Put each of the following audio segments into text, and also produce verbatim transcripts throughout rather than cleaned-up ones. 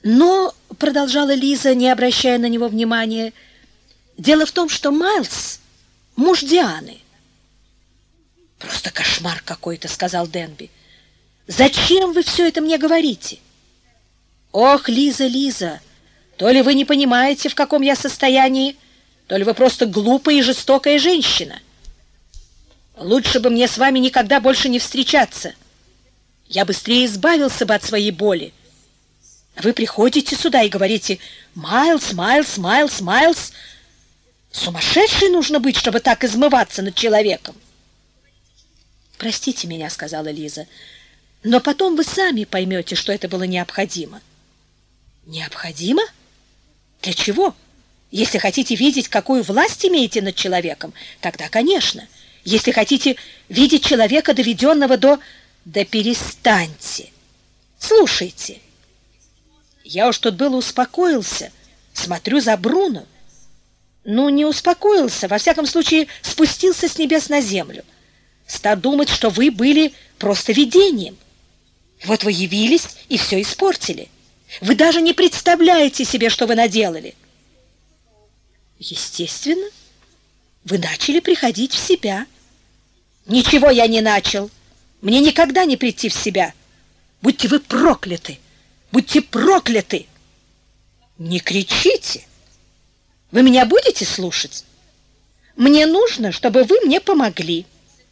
Но, — продолжала Лиза, не обращая на него внимания, — дело в том, что Майлз — муж Дианы. «Просто кошмар какой-то», — сказал Денби. «Зачем вы все это мне говорите?» «Ох, Лиза, Лиза, то ли вы не понимаете, в каком я состоянии, то ли вы просто глупая и жестокая женщина. Лучше бы мне с вами никогда больше не встречаться. Я быстрее избавился бы от своей боли. Вы приходите сюда и говорите: «Майлз, Майлз, Майлз, Майлз». Сумасшедшей нужно быть, чтобы так измываться над человеком. «Простите меня», — сказала Лиза, — «но потом вы сами поймете, что это было необходимо». «Необходимо? Для чего? Если хотите видеть, какую власть имеете над человеком, тогда, конечно. Если хотите видеть человека, доведенного до... Да перестаньте. Слушайте. Я уж тут было успокоился, смотрю за Бруно. Ну, не успокоился, во всяком случае, спустился с небес на землю. Стал думать, что вы были просто видением. Вот вы явились и все испортили. Вы даже не представляете себе, что вы наделали. Естественно, вы начали приходить в себя. Ничего я не начал. Мне никогда не прийти в себя. Будьте вы прокляты! Будьте прокляты! Не кричите! Вы меня будете слушать? Мне нужно, чтобы вы мне помогли.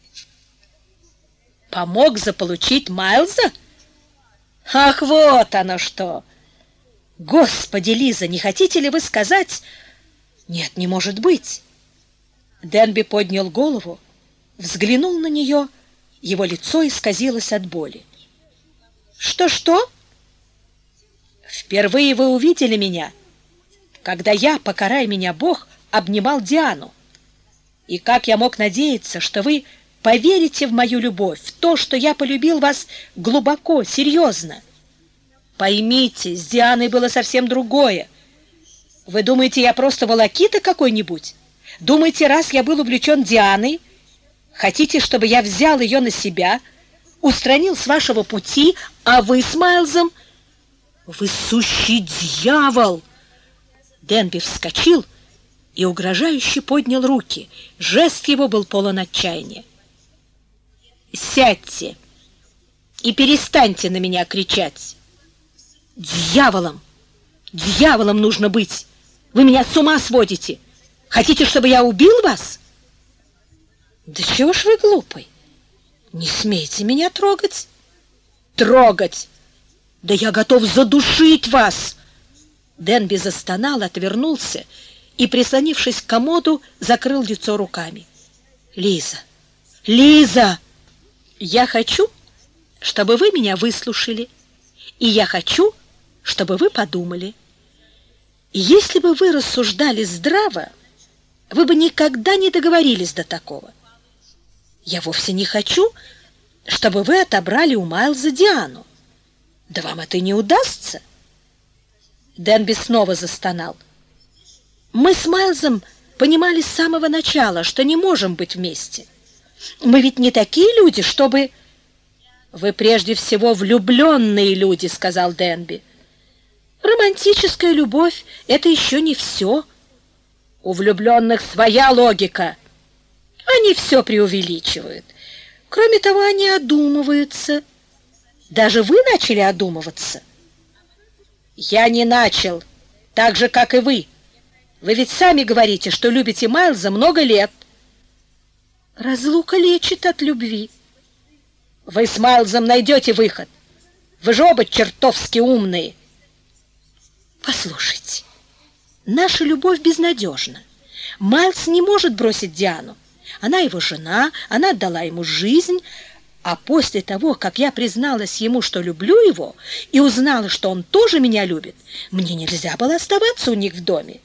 Помог заполучить Майлза? Ах, вот оно что! Господи, Лиза, не хотите ли вы сказать... Нет, не может быть. Денби поднял голову, взглянул на нее, его лицо исказилось от боли. Что-что? Впервые вы увидели меня, когда я, покарай меня Бог, обнимал Диану. И как я мог надеяться, что вы поверите в мою любовь, в то, что я полюбил вас глубоко, серьезно? Поймите, с Дианой было совсем другое. Вы думаете, я просто волокита какой-нибудь? Думаете, раз я был увлечен Дианой, хотите, чтобы я взял ее на себя, устранил с вашего пути, а вы с Майлзом... Вы сущий дьявол! Денби вскочил и угрожающе поднял руки. Жест его был полон отчаяния. Сядьте и перестаньте на меня кричать. Дьяволом! Дьяволом нужно быть! Вы меня с ума сводите! Хотите, чтобы я убил вас? Да чего ж вы глупый? Не смейте меня трогать. Трогать! Да я готов задушить вас! Денби застонал, отвернулся и, прислонившись к комоду, закрыл лицо руками. Лиза! Лиза! Я хочу, чтобы вы меня выслушали, и я хочу, чтобы вы подумали. Если бы вы рассуждали здраво, вы бы никогда не договорились до такого. Я вовсе не хочу, чтобы вы отобрали у Майлза Диану. Да вам это не удастся. Денби снова застонал. Мы с Майлзом понимали с самого начала, что не можем быть вместе. Мы ведь не такие люди, чтобы... Вы прежде всего влюбленные люди, сказал Денби. Романтическая любовь — это еще не все. У влюбленных своя логика. Они все преувеличивают. Кроме того, они одумываются. Даже вы начали одумываться. Я не начал, так же, как и вы. Вы ведь сами говорите, что любите Майлза много лет. Разлука лечит от любви. Вы с Майлзом найдете выход. Вы же оба чертовски умные. Послушайте, наша любовь безнадежна. Майлз не может бросить Диану. Она его жена, она отдала ему жизнь, а после того, как я призналась ему, что люблю его, и узнала, что он тоже меня любит, мне нельзя было оставаться у них в доме.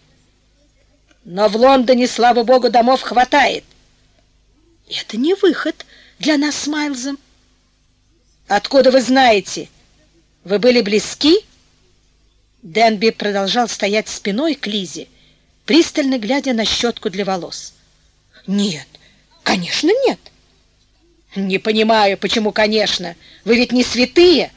Но в Лондоне, слава богу, домов хватает. Это не выход для нас с Майлзом. Откуда вы знаете? Вы были близки? Денби продолжал стоять спиной к Лизе, пристально глядя на щетку для волос. Нет, конечно, нет. Не понимаю, почему, конечно. Вы ведь не святые.